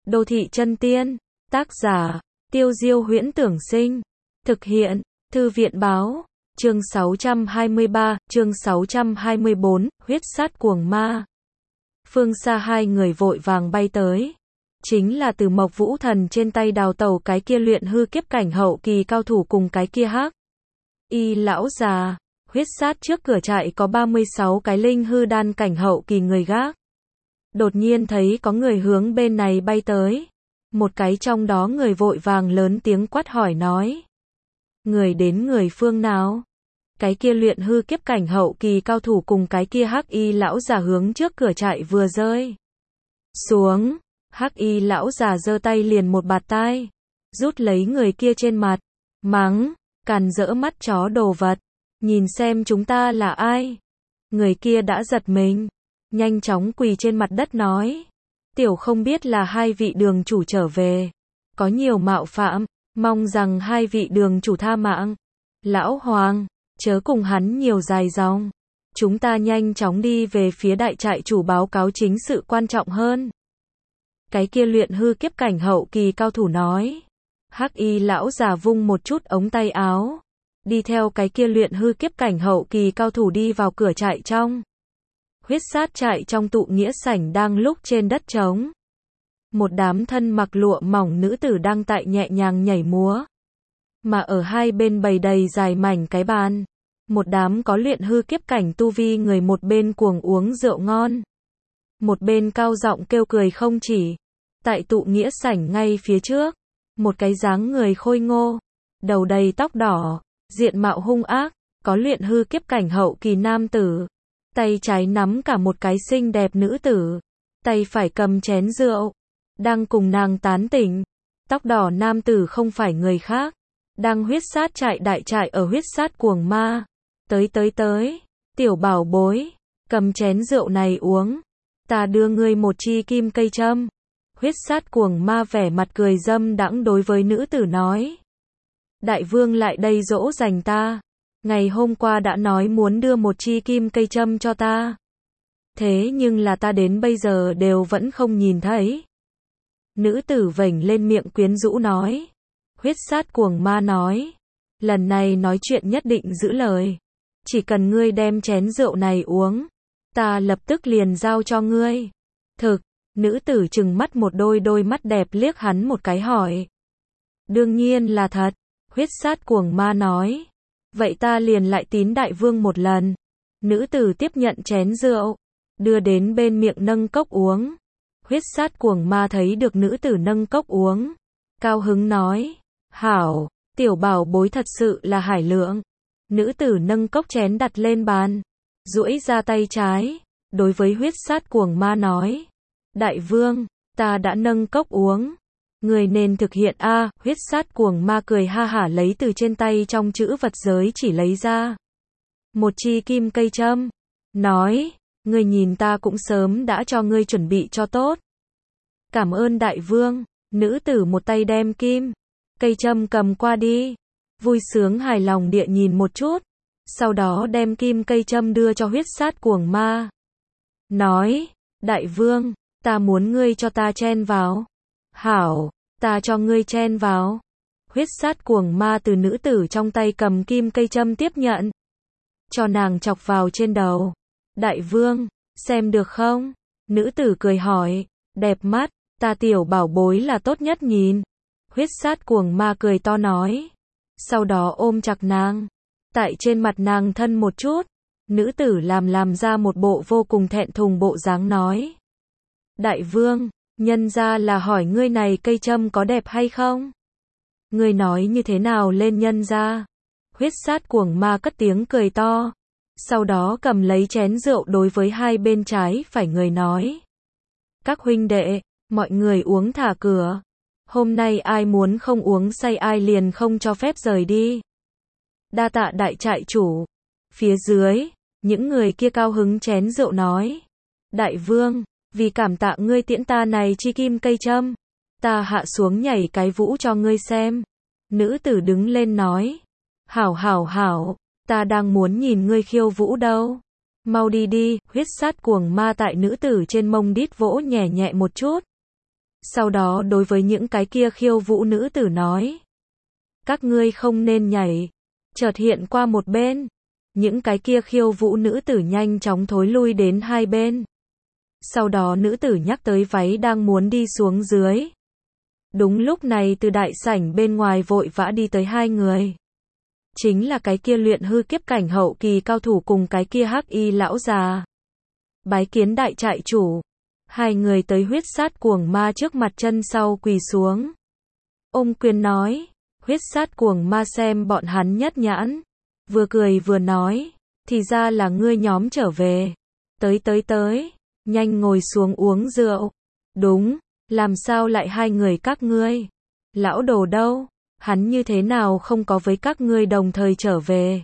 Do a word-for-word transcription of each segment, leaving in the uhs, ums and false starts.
Đô thị chân tiên, tác giả, Tiêu Diêu Huyễn Tưởng Sinh, thực hiện, Thư viện Báo, chương sáu trăm hai mươi ba, chương sáu trăm hai mươi bốn, huyết sát cuồng ma. Phương xa hai người vội vàng bay tới. Chính là Từ Mộc Vũ Thần trên tay đào tẩu cái kia luyện hư kiếp cảnh hậu kỳ cao thủ cùng cái kia hắc y lão già. Huyết sát trước cửa trại có ba mươi sáu cái linh hư đan cảnh hậu kỳ người gác. Đột nhiên thấy có người hướng bên này bay tới. Một cái trong đó người vội vàng lớn tiếng quát hỏi nói. Người đến người phương nào? Cái kia luyện hư kiếp cảnh hậu kỳ cao thủ cùng cái kia hắc y lão già hướng trước cửa trại vừa rơi xuống. Hắc y lão già giơ tay liền một bạt tai, rút lấy người kia trên mặt, mắng, càn rỡ mắt chó đồ vật, nhìn xem chúng ta là ai. Người kia đã giật mình, nhanh chóng quỳ trên mặt đất nói, tiểu không biết là hai vị đường chủ trở về, có nhiều mạo phạm, mong rằng hai vị đường chủ tha mạng. Lão Hoàng, chớ cùng hắn nhiều dài dòng, chúng ta nhanh chóng đi về phía đại trại chủ báo cáo chính sự quan trọng hơn. Cái kia luyện hư kiếp cảnh hậu kỳ cao thủ nói. Hắc y lão già vung một chút ống tay áo, đi theo cái kia luyện hư kiếp cảnh hậu kỳ cao thủ đi vào cửa trại trong. Huyết sát trại trong tụ nghĩa sảnh đang lúc trên đất trống. Một đám thân mặc lụa mỏng nữ tử đang tại nhẹ nhàng nhảy múa. Mà ở hai bên bày đầy dài mảnh cái bàn. Một đám có luyện hư kiếp cảnh tu vi người một bên cuồng uống rượu ngon. Một bên cao giọng kêu cười không chỉ. Tại tụ nghĩa sảnh ngay phía trước, một cái dáng người khôi ngô, đầu đầy tóc đỏ, diện mạo hung ác, có luyện hư kiếp cảnh hậu kỳ nam tử. Tay trái nắm cả một cái xinh đẹp nữ tử, tay phải cầm chén rượu, đang cùng nàng tán tỉnh. Tóc đỏ nam tử không phải người khác, đang huyết sát trại đại trại ở huyết sát cuồng ma. Tới tới tới, tiểu bảo bối, cầm chén rượu này uống, ta đưa ngươi một chi kim cây châm. Huyết sát cuồng ma vẻ mặt cười dâm đãng đối với nữ tử nói. Đại vương lại đây dỗ dành ta. Ngày hôm qua đã nói muốn đưa một chi kim cây châm cho ta. Thế nhưng là ta đến bây giờ đều vẫn không nhìn thấy. Nữ tử vểnh lên miệng quyến rũ nói. Huyết sát cuồng ma nói. Lần này nói chuyện nhất định giữ lời. Chỉ cần ngươi đem chén rượu này uống, ta lập tức liền giao cho ngươi. Thực. Nữ tử trừng mắt một đôi đôi mắt đẹp liếc hắn một cái hỏi. Đương nhiên là thật. Huyết sát cuồng ma nói. Vậy ta liền lại tín đại vương một lần. Nữ tử tiếp nhận chén rượu, đưa đến bên miệng nâng cốc uống. Huyết sát cuồng ma thấy được nữ tử nâng cốc uống, cao hứng nói. Hảo, tiểu bảo bối thật sự là hải lượng. Nữ tử nâng cốc chén đặt lên bàn, duỗi ra tay trái, đối với huyết sát cuồng ma nói. Đại vương, ta đã nâng cốc uống. Người nên thực hiện a. À, huyết sát cuồng ma cười ha hả lấy từ trên tay trong chữ vật giới chỉ lấy ra một chi kim cây châm. Nói, người nhìn ta cũng sớm đã cho ngươi chuẩn bị cho tốt. Cảm ơn đại vương. Nữ tử một tay đem kim cây châm cầm qua đi. Vui sướng hài lòng địa nhìn một chút. Sau đó đem kim cây châm đưa cho huyết sát cuồng ma. Nói, đại vương, ta muốn ngươi cho ta chen vào. Hảo, ta cho ngươi chen vào. Huyết sát cuồng ma từ nữ tử trong tay cầm kim cây châm tiếp nhận. Cho nàng chọc vào trên đầu. Đại vương, xem được không? Nữ tử cười hỏi. Đẹp mắt, ta tiểu bảo bối là tốt nhất nhìn. Huyết sát cuồng ma cười to nói. Sau đó ôm chặt nàng. Tại trên mặt nàng thân một chút. Nữ tử làm làm ra một bộ vô cùng thẹn thùng bộ dáng nói. Đại vương, nhân ra là hỏi ngươi này cây châm có đẹp hay không? Ngươi nói như thế nào lên nhân ra? Huyết sát cuồng ma cất tiếng cười to. Sau đó cầm lấy chén rượu đối với hai bên trái phải người nói. Các huynh đệ, mọi người uống thả cửa. Hôm nay ai muốn không uống say ai liền không cho phép rời đi. Đa tạ đại trại chủ. Phía dưới, những người kia cao hứng chén rượu nói. Đại vương, vì cảm tạ ngươi tiễn ta này chi kim cây châm, ta hạ xuống nhảy cái vũ cho ngươi xem. Nữ tử đứng lên nói. Hảo hảo hảo, ta đang muốn nhìn ngươi khiêu vũ đâu. Mau đi đi. Huyết sát cuồng ma tại nữ tử trên mông đít vỗ nhẹ nhẹ một chút. Sau đó đối với những cái kia khiêu vũ nữ tử nói. Các ngươi không nên nhảy. Chợt hiện qua một bên. Những cái kia khiêu vũ nữ tử nhanh chóng thối lui đến hai bên. Sau đó nữ tử nhắc tới váy đang muốn đi xuống dưới. Đúng lúc này từ đại sảnh bên ngoài vội vã đi tới hai người. Chính là cái kia luyện hư kiếp cảnh hậu kỳ cao thủ cùng cái kia hắc y lão già. Bái kiến đại trại chủ. Hai người tới huyết sát cuồng ma trước mặt chân sau quỳ xuống. Ôm quyền nói. Huyết sát cuồng ma xem bọn hắn nhất nhãn. Vừa cười vừa nói. Thì ra là ngươi nhóm trở về. Tới tới tới. Nhanh ngồi xuống uống rượu. Đúng. Làm sao lại hai người các ngươi? Lão đồ đâu? Hắn như thế nào không có với các ngươi đồng thời trở về?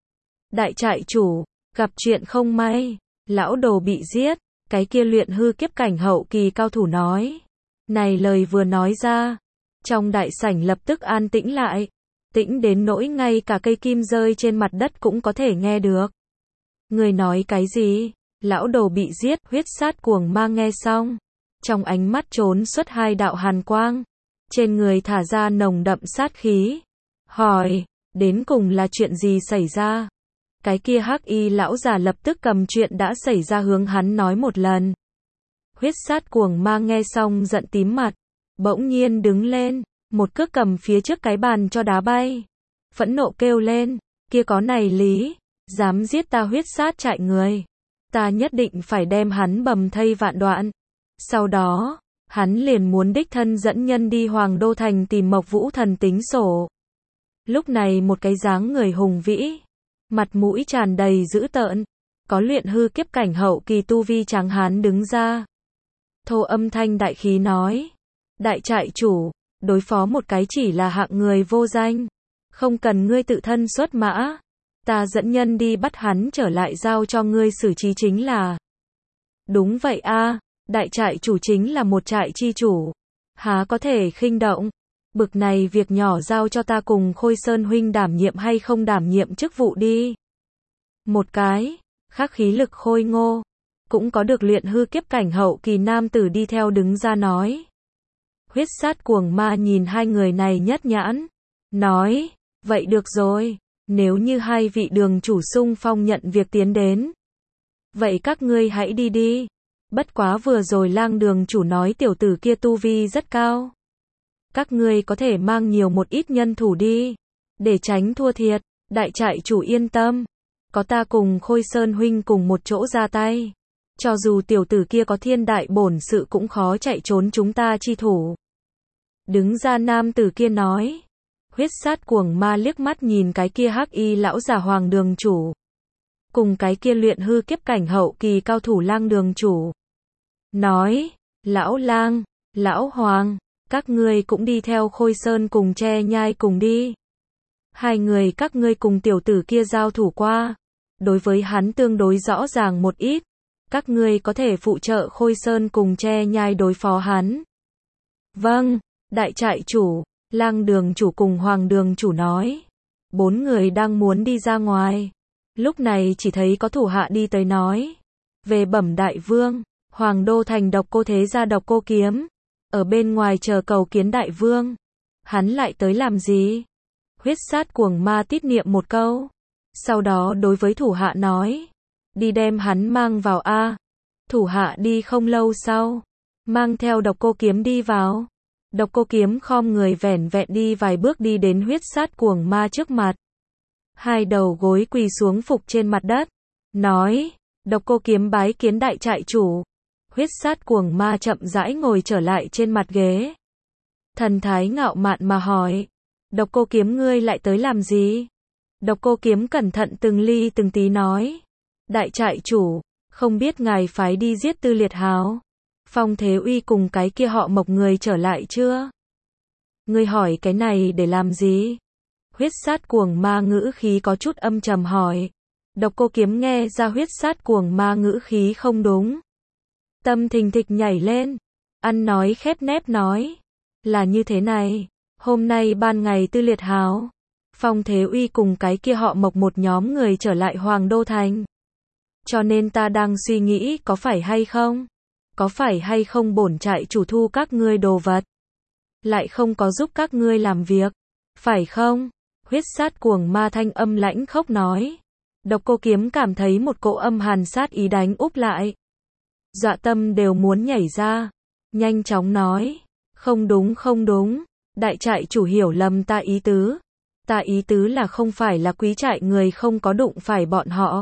Đại trại chủ. Gặp chuyện không may. Lão đồ bị giết. Cái kia luyện hư kiếp cảnh hậu kỳ cao thủ nói. Này lời vừa nói ra. Trong đại sảnh lập tức an tĩnh lại. Tĩnh đến nỗi ngay cả cây kim rơi trên mặt đất cũng có thể nghe được. Người nói cái gì? Lão đồ bị giết. Huyết sát cuồng ma nghe xong. Trong ánh mắt trốn xuất hai đạo hàn quang. Trên người thả ra nồng đậm sát khí. Hỏi. Đến cùng là chuyện gì xảy ra? Cái kia hắc y lão già lập tức cầm chuyện đã xảy ra hướng hắn nói một lần. Huyết sát cuồng ma nghe xong giận tím mặt. Bỗng nhiên đứng lên. Một cước cầm phía trước cái bàn cho đá bay. Phẫn nộ kêu lên. Kia có này lý. Dám giết ta huyết sát trại người. Ta nhất định phải đem hắn bầm thây vạn đoạn. Sau đó, hắn liền muốn đích thân dẫn nhân đi Hoàng Đô Thành tìm Mộc Vũ Thần tính sổ. Lúc này một cái dáng người hùng vĩ. Mặt mũi tràn đầy dữ tợn. Có luyện hư kiếp cảnh hậu kỳ tu vi tráng hán đứng ra. Thô âm thanh đại khí nói. Đại trại chủ. Đối phó một cái chỉ là hạng người vô danh. Không cần ngươi tự thân xuất mã. Ta dẫn nhân đi bắt hắn trở lại giao cho ngươi xử trí chính là. Đúng vậy a, đại trại chủ chính là một trại chi chủ. Há có thể khinh động. Bực này việc nhỏ giao cho ta cùng Khôi Sơn huynh đảm nhiệm hay không đảm nhiệm chức vụ đi. Một cái, khắc khí lực khôi ngô. Cũng có được luyện hư kiếp cảnh hậu kỳ nam tử đi theo đứng ra nói. Huyết sát cuồng ma nhìn hai người này nhất nhãn. Nói, vậy được rồi. Nếu như hai vị đường chủ xung phong nhận việc tiến đến. Vậy các ngươi hãy đi đi. Bất quá vừa rồi lang đường chủ nói tiểu tử kia tu vi rất cao. Các ngươi có thể mang nhiều một ít nhân thủ đi. Để tránh thua thiệt. Đại trại chủ yên tâm. Có ta cùng Khôi Sơn huynh cùng một chỗ ra tay. Cho dù tiểu tử kia có thiên đại bổn sự cũng khó chạy trốn chúng ta chi thủ. Đứng ra nam tử kia nói. Huyết sát cuồng ma liếc mắt nhìn cái kia hắc y lão già Hoàng đường chủ. Cùng cái kia luyện hư kiếp cảnh hậu kỳ cao thủ lang đường chủ. Nói, lão lang, lão Hoàng, các ngươi cũng đi theo Khôi Sơn cùng Tre Nhai cùng đi. Hai người các ngươi cùng tiểu tử kia giao thủ qua. Đối với hắn tương đối rõ ràng một ít. Các ngươi có thể phụ trợ Khôi Sơn cùng Tre Nhai đối phó hắn. Vâng, đại trại chủ. Lang đường chủ cùng Hoàng đường chủ nói. Bốn người đang muốn đi ra ngoài. Lúc này chỉ thấy có thủ hạ đi tới nói. Về bẩm đại vương. Hoàng Đô Thành độc cô thế gia độc cô kiếm. Ở bên ngoài chờ cầu kiến đại vương. Hắn lại tới làm gì? Huyết sát cuồng ma tít niệm một câu. Sau đó đối với thủ hạ nói. Đi đem hắn mang vào a. Thủ hạ đi không lâu sau. Mang theo độc cô kiếm đi vào. Độc cô kiếm khom người vẻn vẹn đi vài bước đi đến huyết sát cuồng ma trước mặt. Hai đầu gối quỳ xuống phục trên mặt đất. Nói, độc cô kiếm bái kiến đại trại chủ. Huyết sát cuồng ma chậm rãi ngồi trở lại trên mặt ghế. Thần thái ngạo mạn mà hỏi. Độc cô kiếm ngươi lại tới làm gì? Độc cô kiếm cẩn thận từng ly từng tí nói. Đại trại chủ, không biết ngài phái đi giết Tư Liệt Hào. Phong Thế Uy cùng cái kia họ Mộc người trở lại chưa? Ngươi hỏi cái này để làm gì? Huyết sát cuồng ma ngữ khí có chút âm trầm hỏi. Độc cô kiếm nghe ra huyết sát cuồng ma ngữ khí không đúng. Tâm thình thịch nhảy lên. Ăn nói khép nép nói. Là như thế này. Hôm nay ban ngày Tư Liệt Hào. Phong Thế Uy cùng cái kia họ Mộc một nhóm người trở lại Hoàng Đô Thành. Cho nên ta đang suy nghĩ có phải hay không? có phải hay không bổn trại chủ thu các ngươi đồ vật, lại không có giúp các ngươi làm việc, phải không? Huyết sát cuồng ma thanh âm lãnh khốc nói. Độc Cô Kiếm cảm thấy một cỗ âm hàn sát ý đánh úp lại. Dọa tâm đều muốn nhảy ra. Nhanh chóng nói. Không đúng không đúng. Đại trại chủ hiểu lầm ta ý tứ. Ta ý tứ là không phải là quý trại người không có đụng phải bọn họ.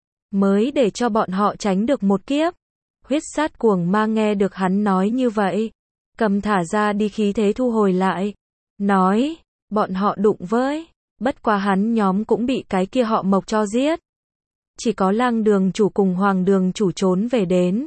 Mới để cho bọn họ tránh được một kiếp. Huyết sát cuồng ma nghe được hắn nói như vậy. Cầm thả ra đi khí thế thu hồi lại. Nói. Bọn họ đụng với. Bất quá hắn nhóm cũng bị cái kia họ Mộc cho giết. Chỉ có Lang đường chủ cùng Hoàng đường chủ trốn về đến.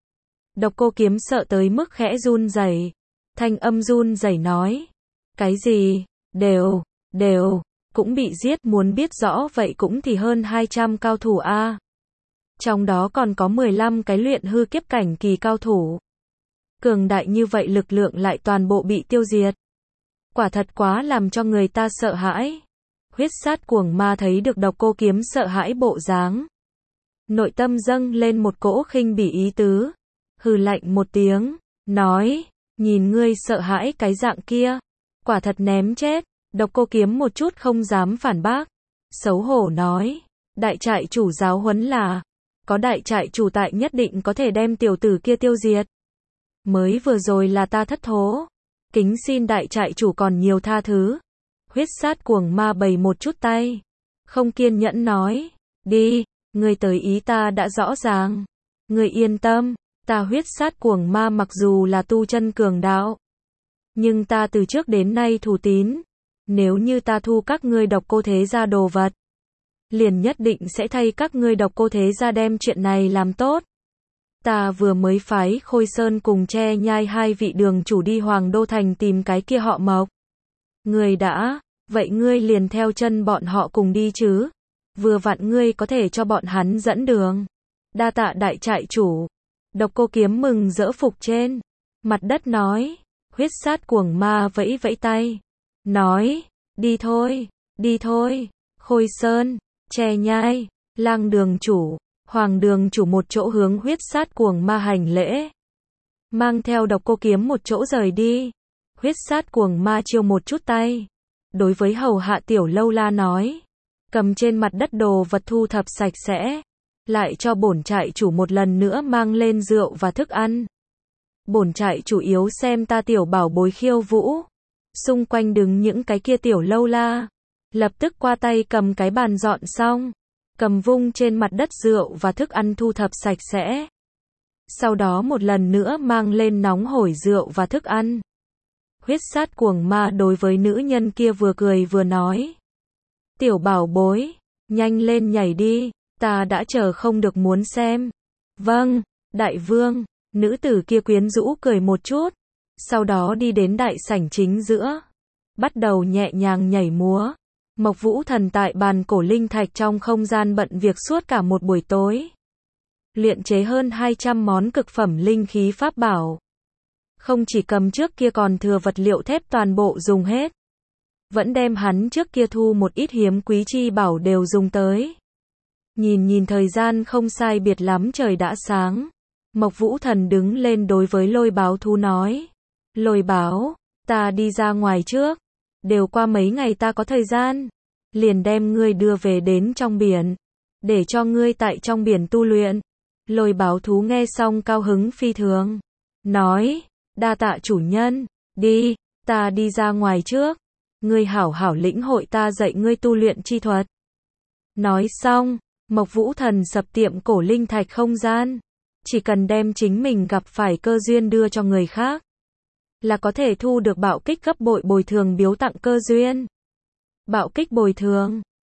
Độc Cô Kiếm sợ tới mức khẽ run rẩy. Thanh âm run rẩy nói. Cái gì? Đều, đều, cũng bị giết, muốn biết rõ vậy cũng thì hơn hai trăm cao thủ a. Trong đó còn có mười lăm cái luyện hư kiếp cảnh kỳ cao thủ. Cường đại như vậy lực lượng lại toàn bộ bị tiêu diệt. Quả thật quá làm cho người ta sợ hãi. Huyết sát cuồng ma thấy được Độc Cô Kiếm sợ hãi bộ dáng. Nội tâm dâng lên một cỗ khinh bỉ ý tứ. Hừ lạnh một tiếng, nói, nhìn ngươi sợ hãi cái dạng kia. Quả thật ném chết. Độc Cô Kiếm một chút không dám phản bác. Xấu hổ nói, đại trại chủ giáo huấn là, có đại trại chủ tại nhất định có thể đem tiểu tử kia tiêu diệt. Mới vừa rồi là ta thất thố. Kính xin đại trại chủ còn nhiều tha thứ. Huyết sát cuồng ma bày một chút tay. Không kiên nhẫn nói. Đi, ngươi tới ý ta đã rõ ràng. Ngươi yên tâm, ta huyết sát cuồng ma mặc dù là tu chân cường đạo. Nhưng ta từ trước đến nay thủ tín. Nếu như ta thu các ngươi Độc Cô thế gia đồ vật. Liền nhất định sẽ thay các ngươi Độc Cô thế gia đem chuyện này làm tốt. Ta vừa mới phái Khôi Sơn cùng Tre Nhai hai vị đường chủ đi Hoàng Đô Thành tìm cái kia họ Mộc. Ngươi đã, vậy ngươi liền theo chân bọn họ cùng đi chứ. Vừa vặn ngươi có thể cho bọn hắn dẫn đường. Đa tạ đại trại chủ. Độc Cô Kiếm mừng rỡ phục trên. Mặt đất nói. Huyết sát cuồng ma vẫy vẫy tay. Nói, đi thôi, đi thôi. Khôi Sơn, Tre Nhai, Lang đường chủ, Hoàng đường chủ một chỗ hướng huyết sát cuồng ma hành lễ. Mang theo Độc Cô Kiếm một chỗ rời đi. Huyết sát cuồng ma chiêu một chút tay. Đối với hầu hạ tiểu lâu la nói. Cầm trên mặt đất đồ vật thu thập sạch sẽ. Lại cho bổn trại chủ một lần nữa mang lên rượu và thức ăn. Bổn trại chủ yếu xem ta tiểu bảo bối khiêu vũ. Xung quanh đứng những cái kia tiểu lâu la. Lập tức qua tay cầm cái bàn dọn xong. Cầm vung trên mặt đất rượu và thức ăn thu thập sạch sẽ. Sau đó một lần nữa mang lên nóng hổi rượu và thức ăn. Huyết sát cuồng ma đối với nữ nhân kia vừa cười vừa nói. Tiểu bảo bối, nhanh lên nhảy đi, ta đã chờ không được muốn xem. Vâng, đại vương, nữ tử kia quyến rũ cười một chút. Sau đó đi đến đại sảnh chính giữa. Bắt đầu nhẹ nhàng nhảy múa. Mộc Vũ Thần tại bàn cổ linh thạch trong không gian bận việc suốt cả một buổi tối. Luyện chế hơn hai trăm món cực phẩm linh khí pháp bảo. Không chỉ cầm trước kia còn thừa vật liệu thép toàn bộ dùng hết. Vẫn đem hắn trước kia thu một ít hiếm quý chi bảo đều dùng tới. Nhìn nhìn thời gian không sai biệt lắm trời đã sáng. Mộc Vũ Thần đứng lên đối với Lôi Báo thú nói. Lôi Báo, ta đi ra ngoài trước. Đều qua mấy ngày ta có thời gian. Liền đem ngươi đưa về đến trong biển. Để cho ngươi tại trong biển tu luyện. Lôi Báo thú nghe xong cao hứng phi thường. Nói, đa tạ chủ nhân, đi, ta đi ra ngoài trước. Ngươi hảo hảo lĩnh hội ta dạy ngươi tu luyện chi thuật. Nói xong, Mộc Vũ Thần sập tiệm cổ linh thạch không gian. Chỉ cần đem chính mình gặp phải cơ duyên đưa cho người khác. Là có thể thu được bạo kích gấp bội bồi thường biếu tặng cơ duyên. Bạo kích bồi thường.